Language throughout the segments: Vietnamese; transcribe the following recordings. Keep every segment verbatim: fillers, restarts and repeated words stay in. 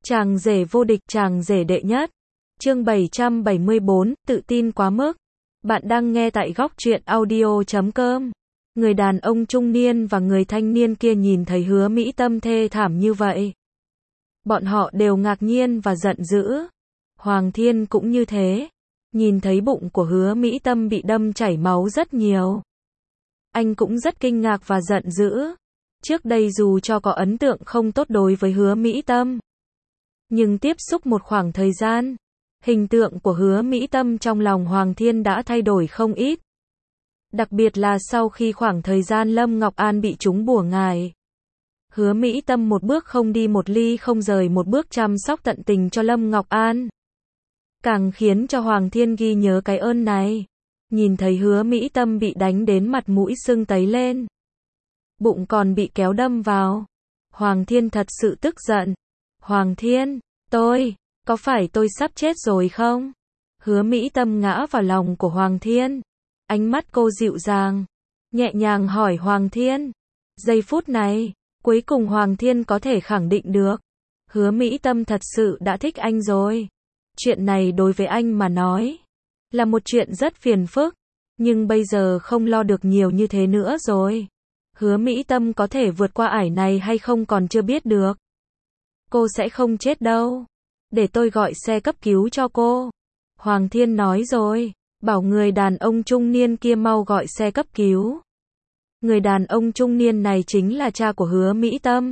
Chàng rể vô địch, chàng rể đệ nhất. Chương bảy trăm bảy mươi bốn, tự tin quá mức. Bạn đang nghe tại góc truyện audio chấm com. Người đàn ông trung niên và người thanh niên kia nhìn thấy Hứa Mỹ Tâm thê thảm như vậy. Bọn họ đều ngạc nhiên và giận dữ. Hoàng Thiên cũng như thế. Nhìn thấy bụng của Hứa Mỹ Tâm bị đâm chảy máu rất nhiều. Anh cũng rất kinh ngạc và giận dữ. Trước đây dù cho có ấn tượng không tốt đối với Hứa Mỹ Tâm, nhưng tiếp xúc một khoảng thời gian, hình tượng của Hứa Mỹ Tâm trong lòng Hoàng Thiên đã thay đổi không ít. Đặc biệt là sau khi khoảng thời gian Lâm Ngọc An bị trúng bùa ngải. Hứa Mỹ Tâm một bước không đi một ly không rời một bước chăm sóc tận tình cho Lâm Ngọc An. Càng khiến cho Hoàng Thiên ghi nhớ cái ơn này. Nhìn thấy Hứa Mỹ Tâm bị đánh đến mặt mũi sưng tấy lên, bụng còn bị kéo đâm vào. Hoàng Thiên thật sự tức giận. Hoàng Thiên, tôi, có phải tôi sắp chết rồi không? Hứa Mỹ Tâm ngã vào lòng của Hoàng Thiên. Ánh mắt cô dịu dàng, nhẹ nhàng hỏi Hoàng Thiên. Giây phút này, cuối cùng Hoàng Thiên có thể khẳng định được. Hứa Mỹ Tâm thật sự đã thích anh rồi. Chuyện này đối với anh mà nói, là một chuyện rất phiền phức. Nhưng bây giờ không lo được nhiều như thế nữa rồi. Hứa Mỹ Tâm có thể vượt qua ải này hay không còn chưa biết được. Cô sẽ không chết đâu. Để tôi gọi xe cấp cứu cho cô. Hoàng Thiên nói rồi. Bảo người đàn ông trung niên kia mau gọi xe cấp cứu. Người đàn ông trung niên này chính là cha của Hứa Mỹ Tâm,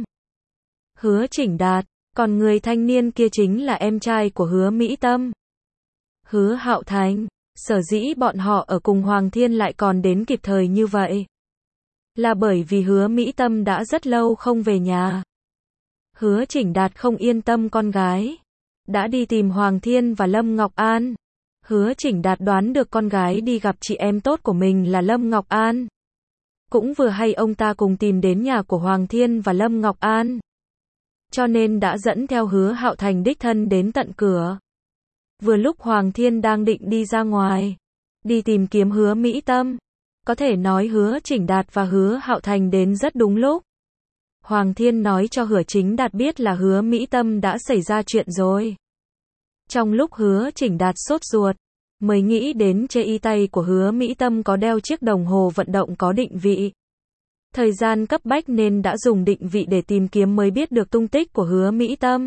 Hứa Chỉnh Đạt. Còn người thanh niên kia chính là em trai của Hứa Mỹ Tâm, Hứa Hạo Thành. Sở dĩ bọn họ ở cùng Hoàng Thiên lại còn đến kịp thời như vậy, là bởi vì Hứa Mỹ Tâm đã rất lâu không về nhà. Hứa Chỉnh Đạt không yên tâm con gái, đã đi tìm Hoàng Thiên và Lâm Ngọc An. Hứa Chỉnh Đạt đoán được con gái đi gặp chị em tốt của mình là Lâm Ngọc An. Cũng vừa hay ông ta cùng tìm đến nhà của Hoàng Thiên và Lâm Ngọc An, cho nên đã dẫn theo Hứa Hạo Thành đích thân đến tận cửa. Vừa lúc Hoàng Thiên đang định đi ra ngoài, đi tìm kiếm Hứa Mỹ Tâm. Có thể nói Hứa Chỉnh Đạt và Hứa Hạo Thành đến rất đúng lúc. Hoàng Thiên nói cho Hứa Chính Đạt biết là Hứa Mỹ Tâm đã xảy ra chuyện rồi. Trong lúc Hứa Chỉnh Đạt sốt ruột, mới nghĩ đến trên y tay của Hứa Mỹ Tâm có đeo chiếc đồng hồ vận động có định vị. Thời gian cấp bách nên đã dùng định vị để tìm kiếm mới biết được tung tích của Hứa Mỹ Tâm.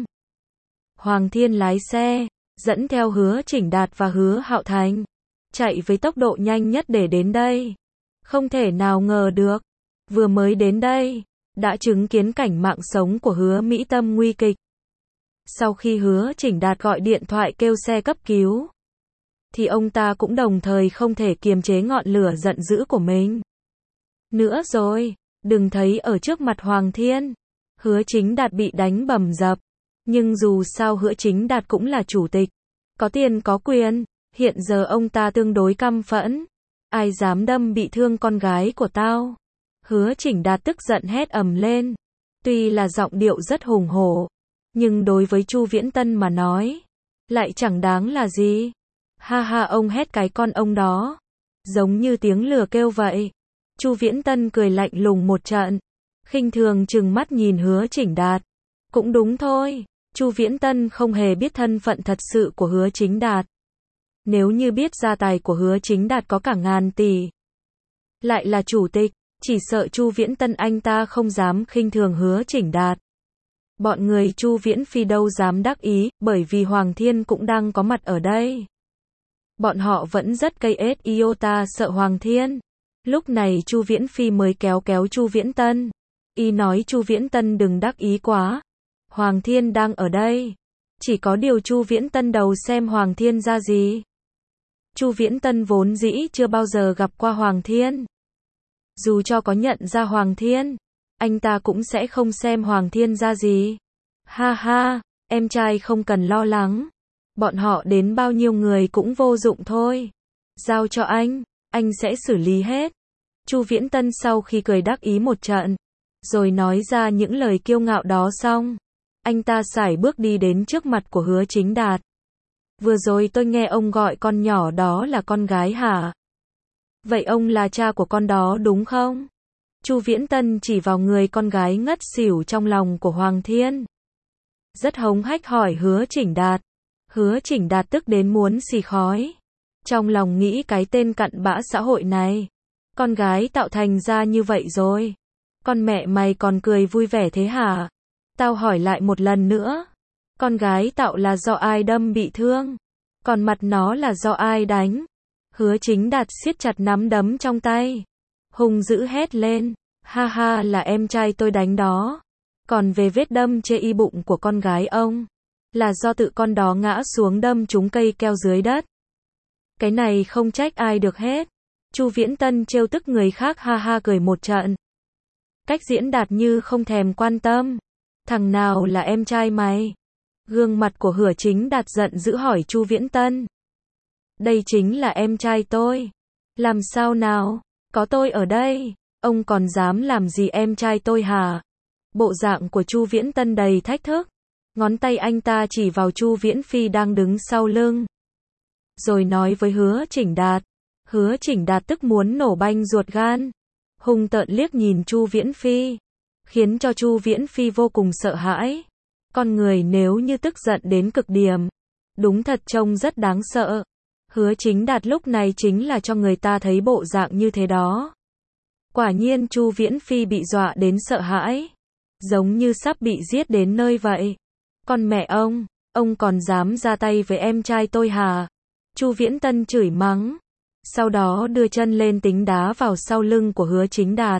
Hoàng Thiên lái xe, dẫn theo Hứa Chỉnh Đạt và Hứa Hạo Thành, chạy với tốc độ nhanh nhất để đến đây. Không thể nào ngờ được, vừa mới đến đây, đã chứng kiến cảnh mạng sống của Hứa Mỹ Tâm nguy kịch. Sau khi Hứa Chỉnh Đạt gọi điện thoại kêu xe cấp cứu, thì ông ta cũng đồng thời không thể kiềm chế ngọn lửa giận dữ của mình. Nữa rồi, đừng thấy ở trước mặt Hoàng Thiên, Hứa Chính Đạt bị đánh bầm dập. Nhưng dù sao Hứa Chính Đạt cũng là chủ tịch, có tiền có quyền, hiện giờ ông ta tương đối căm phẫn. Ai dám đâm bị thương con gái của tao? Hứa Chỉnh Đạt tức giận hét ầm lên. Tuy là giọng điệu rất hùng hổ, nhưng đối với Chu Viễn Tân mà nói, lại chẳng đáng là gì. Ha ha, ông hét cái con ông đó, giống như tiếng lừa kêu vậy. Chu Viễn Tân cười lạnh lùng một trận, khinh thường trừng mắt nhìn Hứa Chỉnh Đạt. Cũng đúng thôi, Chu Viễn Tân không hề biết thân phận thật sự của Hứa Chính Đạt. Nếu như biết gia tài của Hứa Chính Đạt có cả ngàn tỷ, lại là chủ tịch, chỉ sợ Chu Viễn Tân anh ta không dám khinh thường Hứa Chỉnh Đạt. Bọn người Chu Viễn Phi đâu dám đắc ý, bởi vì Hoàng Thiên cũng đang có mặt ở đây. Bọn họ vẫn rất cây ết iota sợ Hoàng Thiên. Lúc này Chu Viễn Phi mới kéo kéo Chu Viễn Tân. Y nói Chu Viễn Tân đừng đắc ý quá. Hoàng Thiên đang ở đây. Chỉ có điều Chu Viễn Tân đầu xem Hoàng Thiên ra gì. Chu Viễn Tân vốn dĩ chưa bao giờ gặp qua Hoàng Thiên. Dù cho có nhận ra Hoàng Thiên, anh ta cũng sẽ không xem Hoàng Thiên ra gì. Ha ha, em trai không cần lo lắng. Bọn họ đến bao nhiêu người cũng vô dụng thôi. Giao cho anh, anh sẽ xử lý hết. Chu Viễn Tân sau khi cười đắc ý một trận, rồi nói ra những lời kiêu ngạo đó xong, anh ta sải bước đi đến trước mặt của Hứa Chính Đạt. Vừa rồi tôi nghe ông gọi con nhỏ đó là con gái hả? Vậy ông là cha của con đó đúng không? Chu Viễn Tân chỉ vào người con gái ngất xỉu trong lòng của Hoàng Thiên. rất hống hách hỏi Hứa Chỉnh Đạt. Hứa Chỉnh Đạt tức đến muốn xì khói. Trong lòng nghĩ cái tên cặn bã xã hội này. Con gái tạo thành ra như vậy rồi. Con mẹ mày còn cười vui vẻ thế hả? Tao hỏi lại một lần nữa. Con gái tạo là do ai đâm bị thương? Còn mặt nó là do ai đánh? Hứa Chính Đạt siết chặt nắm đấm trong tay. Hung dữ hét lên. Ha ha, là em trai tôi đánh đó. Còn về vết đâm trên y bụng của con gái ông, là do tự con đó ngã xuống đâm trúng cây keo dưới đất. Cái này không trách ai được hết. Chu Viễn Tân trêu tức người khác ha ha cười một trận. Cách diễn đạt như không thèm quan tâm. Thằng nào là em trai mày? Gương mặt của Hứa Chính Đạt giận dữ hỏi Chu Viễn Tân. Đây chính là em trai tôi. Làm sao nào? Có tôi ở đây. Ông còn dám làm gì em trai tôi hả? Bộ dạng của Chu Viễn Tân đầy thách thức. Ngón tay anh ta chỉ vào Chu Viễn Phi đang đứng sau lưng. Rồi nói với Hứa Chỉnh Đạt. Hứa Chỉnh Đạt tức muốn nổ banh ruột gan. Hung tợn liếc nhìn Chu Viễn Phi. Khiến cho Chu Viễn Phi vô cùng sợ hãi. Con người nếu như tức giận đến cực điểm. Đúng thật trông rất đáng sợ. Hứa Chính Đạt lúc này chính là cho người ta thấy bộ dạng như thế đó. Quả nhiên Chu Viễn Phi bị dọa đến sợ hãi. Giống như sắp bị giết đến nơi vậy. Con mẹ ông, ông còn dám ra tay với em trai tôi hả? Chu Viễn Tân chửi mắng. Sau đó đưa chân lên tính đá vào sau lưng của Hứa Chính Đạt.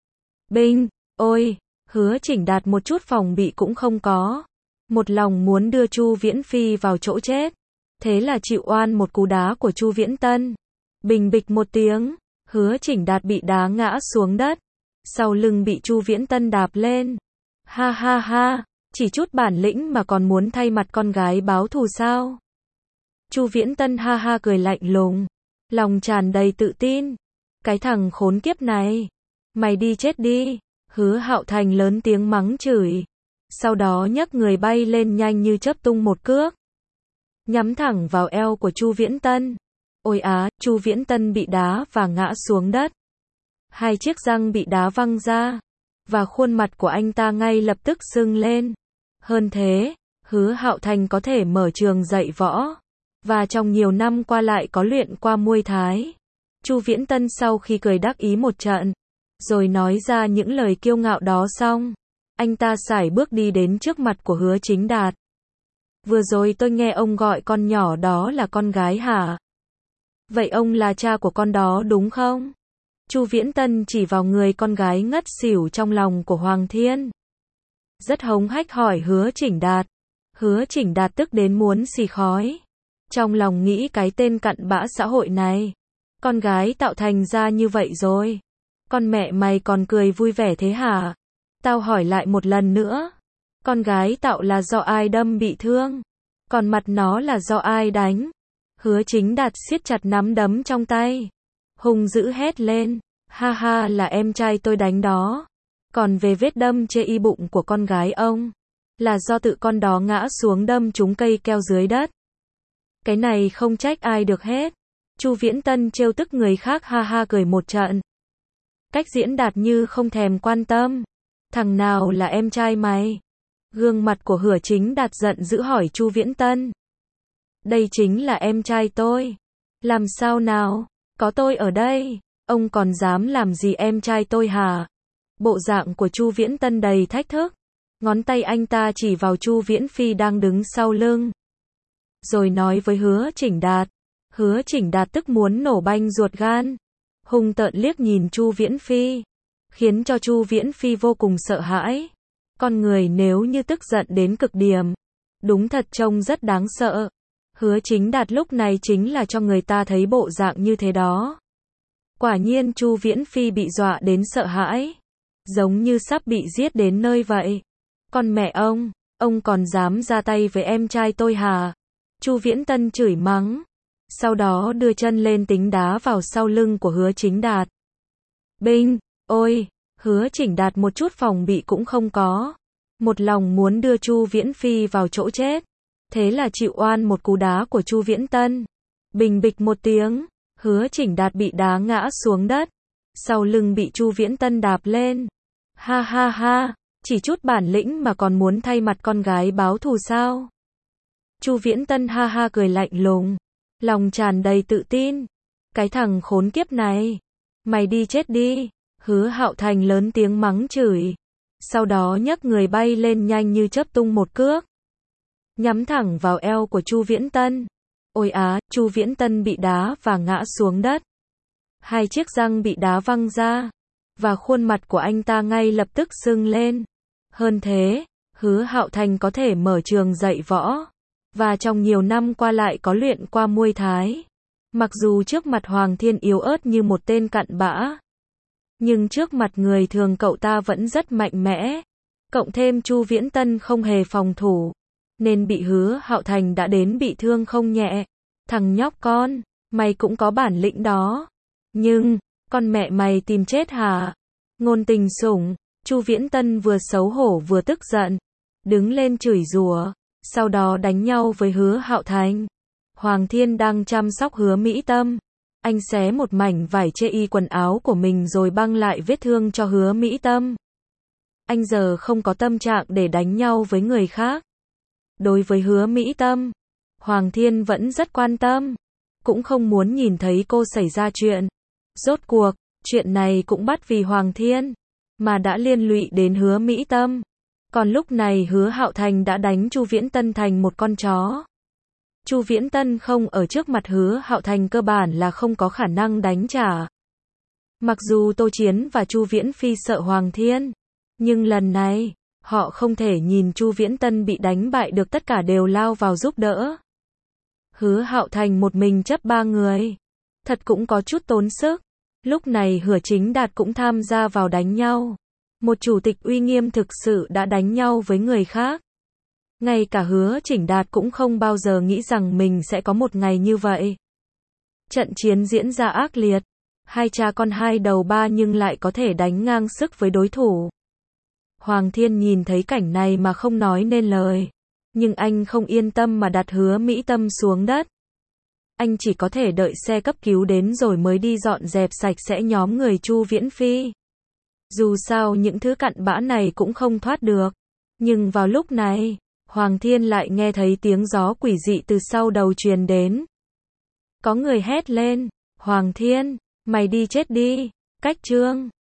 Binh, ôi, Hứa Chỉnh Đạt một chút phòng bị cũng không có. Một lòng muốn đưa Chu Viễn Phi vào chỗ chết. Thế là chịu oan một cú đá của Chu Viễn Tân. Bình bịch một tiếng, Hứa Chỉnh Đạt bị đá ngã xuống đất. Sau lưng bị Chu Viễn Tân đạp lên. Ha ha ha, chỉ chút bản lĩnh mà còn muốn thay mặt con gái báo thù sao? Chu Viễn Tân ha ha cười lạnh lùng, lòng tràn đầy tự tin. Cái thằng khốn kiếp này, mày đi chết đi. Hứa Hạo Thành lớn tiếng mắng chửi. Sau đó nhấc người bay lên nhanh như chớp tung một cước. Nhắm thẳng vào eo của Chu Viễn Tân. Ôi á, Chu Viễn Tân bị đá và ngã xuống đất. Hai chiếc răng bị đá văng ra. Và khuôn mặt của anh ta ngay lập tức sưng lên. Hơn thế, Hứa Hạo Thành có thể mở trường dạy võ. Và trong nhiều năm qua lại có luyện qua Muay Thái. Chu Viễn Tân sau khi cười đắc ý một trận. Rồi nói ra những lời kiêu ngạo đó xong. Anh ta sải bước đi đến trước mặt của Hứa Chính Đạt. Vừa rồi tôi nghe ông gọi con nhỏ đó là con gái hả? Vậy ông là cha của con đó đúng không? Chu Viễn Tân chỉ vào người con gái ngất xỉu trong lòng của Hoàng Thiên. Rất hống hách hỏi Hứa Chỉnh Đạt. Hứa Chỉnh Đạt tức đến muốn xì khói. Trong lòng nghĩ cái tên cặn bã xã hội này. Con gái tạo thành ra như vậy rồi. Con mẹ mày còn cười vui vẻ thế hả? Tao hỏi lại một lần nữa. Con gái tạo là do ai đâm bị thương? Còn mặt nó là do ai đánh? Hứa Chính Đạt siết chặt nắm đấm trong tay. Hung dữ hét lên. Ha ha, là em trai tôi đánh đó. Còn về vết đâm trên y bụng của con gái ông, là do tự con đó ngã xuống đâm trúng cây keo dưới đất. Cái này không trách ai được hết. Chu Viễn Tân trêu tức người khác ha ha cười một trận. Cách diễn đạt như không thèm quan tâm. Thằng nào là em trai mày? Gương mặt của Hứa Chính Đạt giận dữ hỏi Chu Viễn Tân. Đây chính là em trai tôi. Làm sao nào? Có tôi ở đây. Ông còn dám làm gì em trai tôi hả? Bộ dạng của Chu Viễn Tân đầy thách thức. Ngón tay anh ta chỉ vào Chu Viễn Phi đang đứng sau lưng. Rồi nói với Hứa Chỉnh Đạt. Hứa Chỉnh Đạt tức muốn nổ banh ruột gan. Hung tợn liếc nhìn Chu Viễn Phi. Khiến cho Chu Viễn Phi vô cùng sợ hãi. Con người nếu như tức giận đến cực điểm. Đúng thật trông rất đáng sợ. Hứa Chính Đạt lúc này chính là cho người ta thấy bộ dạng như thế đó. Quả nhiên Chu Viễn Phi bị dọa đến sợ hãi. Giống như sắp bị giết đến nơi vậy. Con mẹ ông, ông còn dám ra tay với em trai tôi hả? Chu Viễn Tân chửi mắng. Sau đó đưa chân lên tính đá vào sau lưng của Hứa Chính Đạt. Binh, ôi, Hứa Chỉnh Đạt một chút phòng bị cũng không có. Một lòng muốn đưa Chu Viễn Phi vào chỗ chết. Thế là chịu oan một cú đá của Chu Viễn Tân. Bình bịch một tiếng, Hứa Chỉnh Đạt bị đá ngã xuống đất. Sau lưng bị Chu Viễn Tân đạp lên. Ha ha ha, Chỉ chút bản lĩnh mà còn muốn thay mặt con gái báo thù sao? Chu Viễn Tân ha ha cười lạnh lùng, lòng tràn đầy tự tin. Cái thằng khốn kiếp này, mày đi chết đi. Hứa Hạo Thành lớn tiếng mắng chửi, sau đó nhấc người bay lên nhanh như chớp tung một cước, nhắm thẳng vào eo của Chu Viễn Tân. Ôi á, Chu Viễn Tân bị đá và ngã xuống đất. Hai chiếc răng bị đá văng ra, và khuôn mặt của anh ta ngay lập tức sưng lên. Hơn thế, Hứa Hạo Thành có thể mở trường dạy võ, và trong nhiều năm qua lại có luyện qua Muay Thái. Mặc dù trước mặt Hoàng Thiên yếu ớt như một tên cặn bã, nhưng trước mặt người thường cậu ta vẫn rất mạnh mẽ. Cộng thêm Chu Viễn Tân không hề phòng thủ, nên bị Hứa Hạo Thành đã đến bị thương không nhẹ. Thằng nhóc con, mày cũng có bản lĩnh đó. Nhưng, con mẹ mày tìm chết hả? Ngôn Tình Sủng, Chu Viễn Tân vừa xấu hổ vừa tức giận, đứng lên chửi rủa, sau đó đánh nhau với Hứa Hạo Thành. Hoàng Thiên đang chăm sóc Hứa Mỹ Tâm. Anh xé một mảnh vải chê y quần áo của mình rồi băng lại vết thương cho Hứa Mỹ Tâm. Anh giờ không có tâm trạng để đánh nhau với người khác. Đối với Hứa Mỹ Tâm, Hoàng Thiên vẫn rất quan tâm, cũng không muốn nhìn thấy cô xảy ra chuyện. Rốt cuộc, chuyện này cũng bắt vì Hoàng Thiên, mà đã liên lụy đến Hứa Mỹ Tâm. Còn lúc này Hứa Hạo Thành đã đánh Chu Viễn Tân thành một con chó. Chu Viễn Tân không ở trước mặt Hứa Hạo Thành cơ bản là không có khả năng đánh trả. Mặc dù Tô Chiến và Chu Viễn Phi sợ Hoàng Thiên, nhưng lần này, họ không thể nhìn Chu Viễn Tân bị đánh bại được, tất cả đều lao vào giúp đỡ. Hứa Hạo Thành một mình chấp ba người, thật cũng có chút tốn sức. Lúc này Hứa Chính Đạt cũng tham gia vào đánh nhau. Một chủ tịch uy nghiêm thực sự đã đánh nhau với người khác. Ngay cả Hứa Chỉnh Đạt cũng không bao giờ nghĩ rằng mình sẽ có một ngày như vậy. Trận chiến diễn ra ác liệt, hai cha con hai đầu ba nhưng lại có thể đánh ngang sức với đối thủ. Hoàng Thiên nhìn thấy cảnh này mà không nói nên lời, nhưng anh không yên tâm mà đặt Hứa Mỹ Tâm xuống đất. Anh chỉ có thể đợi xe cấp cứu đến rồi mới đi dọn dẹp sạch sẽ nhóm người Chu Viễn Phi. Dù sao những thứ cặn bã này cũng không thoát được. Nhưng vào lúc này, Hoàng Thiên lại nghe thấy tiếng gió quỷ dị từ sau đầu truyền đến. Có người hét lên, Hoàng Thiên, mày đi chết đi. Cách chương